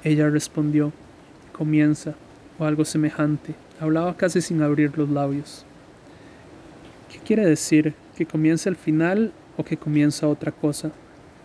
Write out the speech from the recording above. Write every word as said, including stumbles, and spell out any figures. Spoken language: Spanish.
Ella respondió: comienza, o algo semejante. Hablaba casi sin abrir los labios. ¿Qué quiere decir? ¿Que comienza el final o que comienza otra cosa?